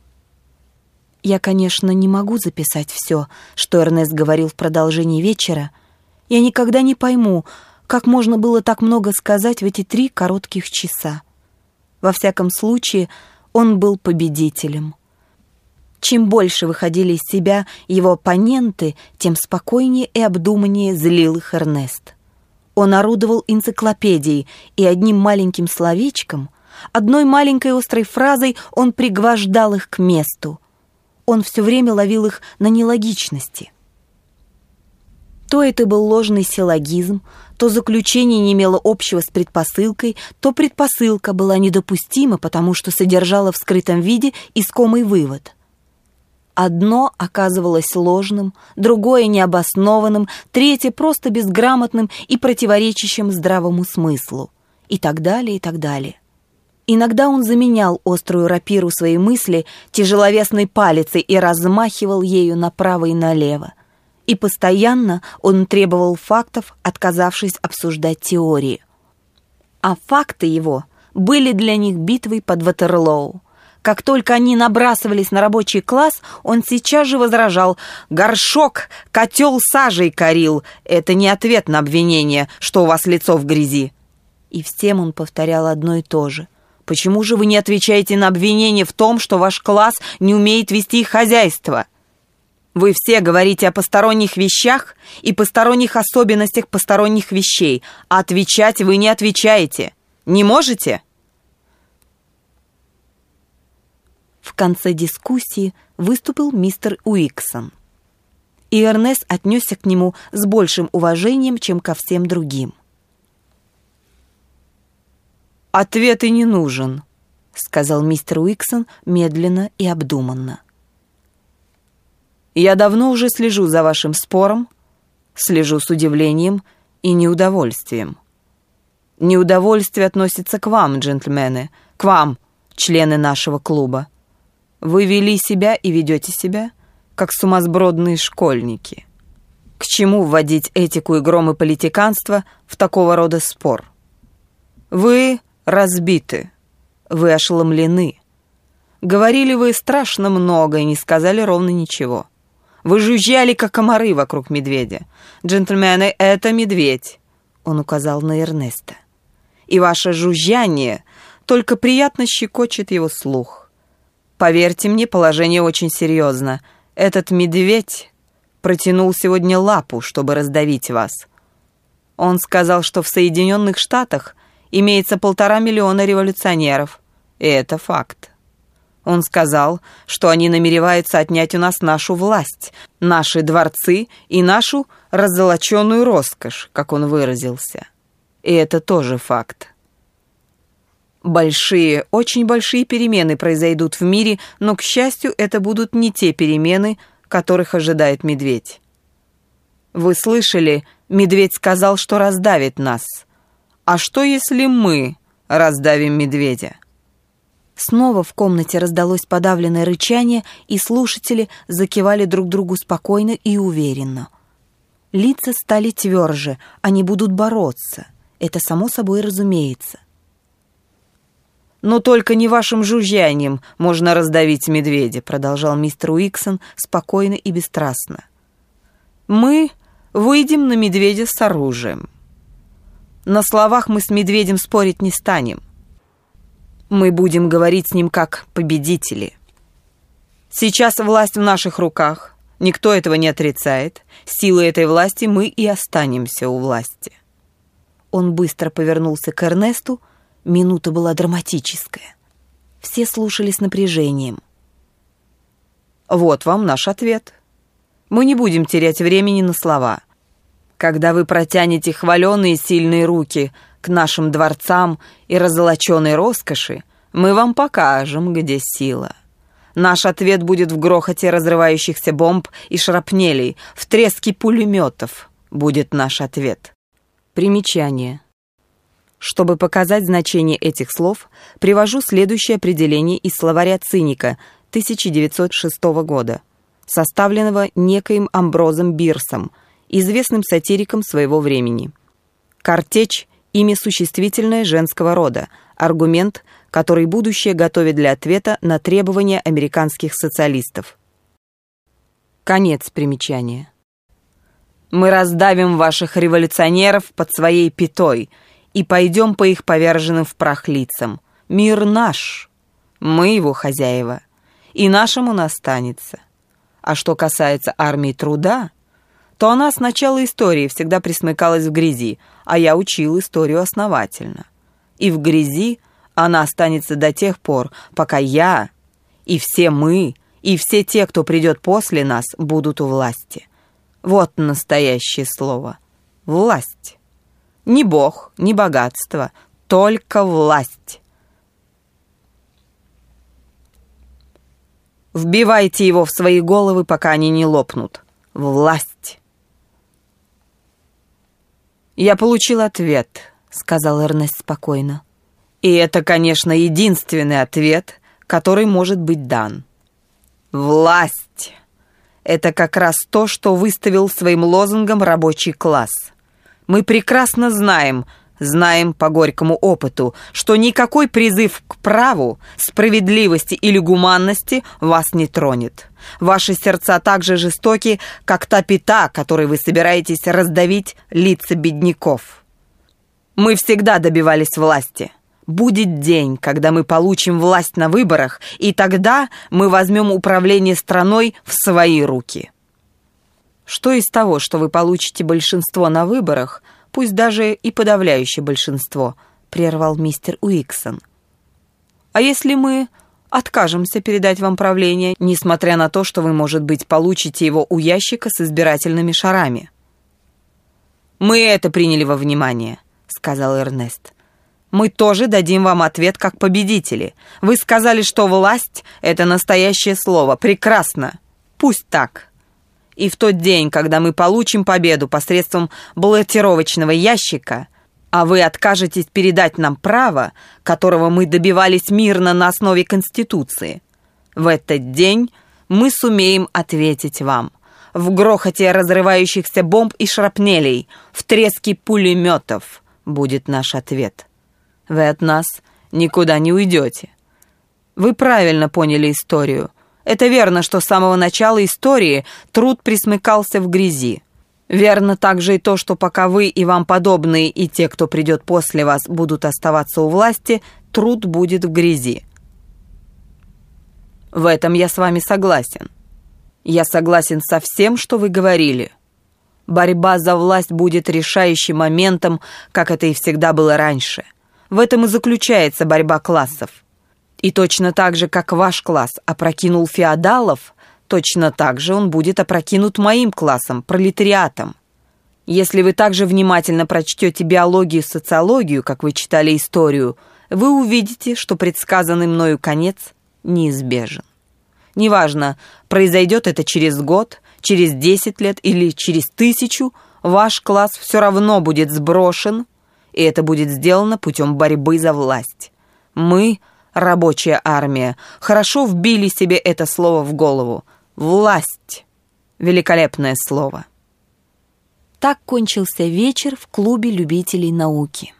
Я, конечно, не могу записать все, что Эрнест говорил в продолжении вечера. Я никогда не пойму, как можно было так много сказать в эти 3 коротких часа. Во всяком случае, он был победителем. Чем больше выходили из себя его оппоненты, тем спокойнее и обдуманнее злил их Эрнест. Он орудовал энциклопедией, и одним маленьким словечком, одной маленькой острой фразой он пригвождал их к месту. Он все время ловил их на нелогичности. То это был ложный силлогизм, то заключение не имело общего с предпосылкой, то предпосылка была недопустима, потому что содержала в скрытом виде искомый вывод. Одно оказывалось ложным, другое необоснованным, третье просто безграмотным и противоречащим здравому смыслу. И так далее, и так далее. Иногда он заменял острую рапиру своей мысли тяжеловесной палицей и размахивал ею направо и налево. И постоянно он требовал фактов, отказавшись обсуждать теории. А факты его были для них битвой под Ватерлоу. Как только они набрасывались на рабочий класс, он сейчас же возражал: «Горшок, котел сажей корил. Это не ответ на обвинение, что у вас лицо в грязи». И всем он повторял одно и то же: «Почему же вы не отвечаете на обвинение в том, что ваш класс не умеет вести хозяйство? Вы все говорите о посторонних вещах и посторонних особенностях посторонних вещей, а отвечать вы не отвечаете. Не можете?» В конце дискуссии выступил мистер Уиксон, и Эрнест отнесся к нему с большим уважением, чем ко всем другим. «Ответ и не нужен», — сказал мистер Уиксон медленно и обдуманно. «Я давно уже слежу за вашим спором, слежу с удивлением и неудовольствием. Неудовольствие относится к вам, джентльмены, к вам, члены нашего клуба. Вы вели себя и ведете себя, как сумасбродные школьники. К чему вводить этику и гром и политиканство в такого рода спор? Вы разбиты, вы ошеломлены. Говорили вы страшно много и не сказали ровно ничего. Вы жужжали, как комары вокруг медведя. Джентльмены, это медведь», — он указал на Эрнеста. «И ваше жужжание только приятно щекочет его слух. Поверьте мне, положение очень серьезно. Этот медведь протянул сегодня лапу, чтобы раздавить вас. Он сказал, что в Соединенных Штатах имеется 1,5 миллиона революционеров. И это факт. Он сказал, что они намереваются отнять у нас нашу власть, наши дворцы и нашу раззолоченную роскошь, как он выразился. И это тоже факт. Большие, очень большие перемены произойдут в мире, но, к счастью, это будут не те перемены, которых ожидает медведь. Вы слышали, медведь сказал, что раздавит нас. А что, если мы раздавим медведя? Снова в комнате раздалось подавленное рычание, и слушатели закивали друг другу спокойно и уверенно. Лица стали тверже, они будут бороться. Это само собой разумеется. «Но только не вашим жужжанием можно раздавить медведя», продолжал мистер Уиксон спокойно и бесстрастно. «Мы выйдем на медведя с оружием. На словах мы с медведем спорить не станем. Мы будем говорить с ним как победители. Сейчас власть в наших руках, никто этого не отрицает. Силой этой власти мы и останемся у власти». Он быстро повернулся к Эрнесту. Минута была драматическая. Все слушали с напряжением. «Вот вам наш ответ. Мы не будем терять времени на слова. Когда вы протянете хваленые сильные руки к нашим дворцам и раззолоченной роскоши, мы вам покажем, где сила. Наш ответ будет в грохоте разрывающихся бомб и шрапнелей, в треске пулеметов будет наш ответ». Примечание. Чтобы показать значение этих слов, привожу следующее определение из словаря циника 1906 года, составленного некоим Амброзом Бирсом, известным сатириком своего времени. Картечь – имя существительное женского рода, аргумент, который будущее готовит для ответа на требования американских социалистов. Конец примечания. «Мы раздавим ваших революционеров под своей пятой и пойдем по их поверженным в прах лицам. Мир наш, мы его хозяева, и нашим он останется. А что касается армии труда, то она с начала истории всегда присмыкалась в грязи, а я учил историю основательно. И в грязи она останется до тех пор, пока я, и все мы, и все те, кто придет после нас, будут у власти. Вот настоящее слово. Власть. Ни бог, ни богатство, только власть. Вбивайте его в свои головы, пока они не лопнут. Власть. «Я получил ответ», — сказал Эрнест спокойно. «И это, конечно, единственный ответ, который может быть дан. Власть. Это как раз то, что выставил своим лозунгом рабочий класс. Мы прекрасно знаем по горькому опыту, что никакой призыв к праву, справедливости или гуманности вас не тронет. Ваши сердца так же жестоки, как та пята, которой вы собираетесь раздавить лица бедняков. Мы всегда добивались власти. Будет день, когда мы получим власть на выборах, и тогда мы возьмем управление страной в свои руки». «Что из того, что вы получите большинство на выборах, пусть даже и подавляющее большинство», — прервал мистер Уиксон. «А если мы откажемся передать вам правление, несмотря на то, что вы, может быть, получите его у ящика с избирательными шарами?» «Мы это приняли во внимание», — сказал Эрнест. «Мы тоже дадим вам ответ как победители. Вы сказали, что власть — это настоящее слово. Прекрасно. Пусть так. И в тот день, когда мы получим победу посредством баллотировочного ящика, а вы откажетесь передать нам право, которого мы добивались мирно на основе Конституции, в этот день мы сумеем ответить вам. В грохоте разрывающихся бомб и шрапнелей, в треске пулеметов будет наш ответ. Вы от нас никуда не уйдете. Вы правильно поняли историю. Это верно, что с самого начала истории труд присмыкался в грязи. Верно также и то, что пока вы и вам подобные, и те, кто придет после вас, будут оставаться у власти, труд будет в грязи. В этом я с вами согласен. Я согласен со всем, что вы говорили. Борьба за власть будет решающим моментом, как это и всегда было раньше. В этом и заключается борьба классов. И точно так же, как ваш класс опрокинул феодалов, точно так же он будет опрокинут моим классом, пролетариатом. Если вы также внимательно прочтете биологию и социологию, как вы читали историю, вы увидите, что предсказанный мною конец неизбежен. Неважно, произойдет это через год, через 10 лет или через 1000, ваш класс все равно будет сброшен, и это будет сделано путем борьбы за власть. Мы рабочая армия. Хорошо вбили себе это слово в голову. Власть. Великолепное слово. Так кончился вечер в клубе любителей науки.